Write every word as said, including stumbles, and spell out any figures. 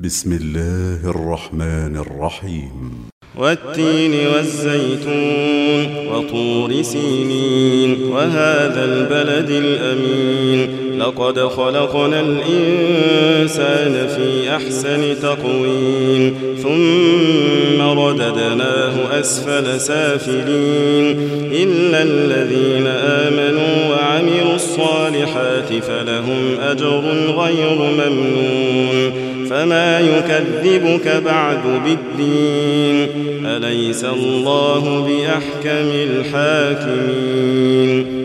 بسم الله الرحمن الرحيم والتين والزيتون وطور سينين وهذا البلد الأمين لقد خلقنا الإنسان في أحسن تقويم ثم رددناه أسفل سافلين إلا الذين آمنوا وعملوا الصالحات فلهم أجر غير ممنون فما يكذبك بعد بالدين أليس الله بأحكم الحاكمين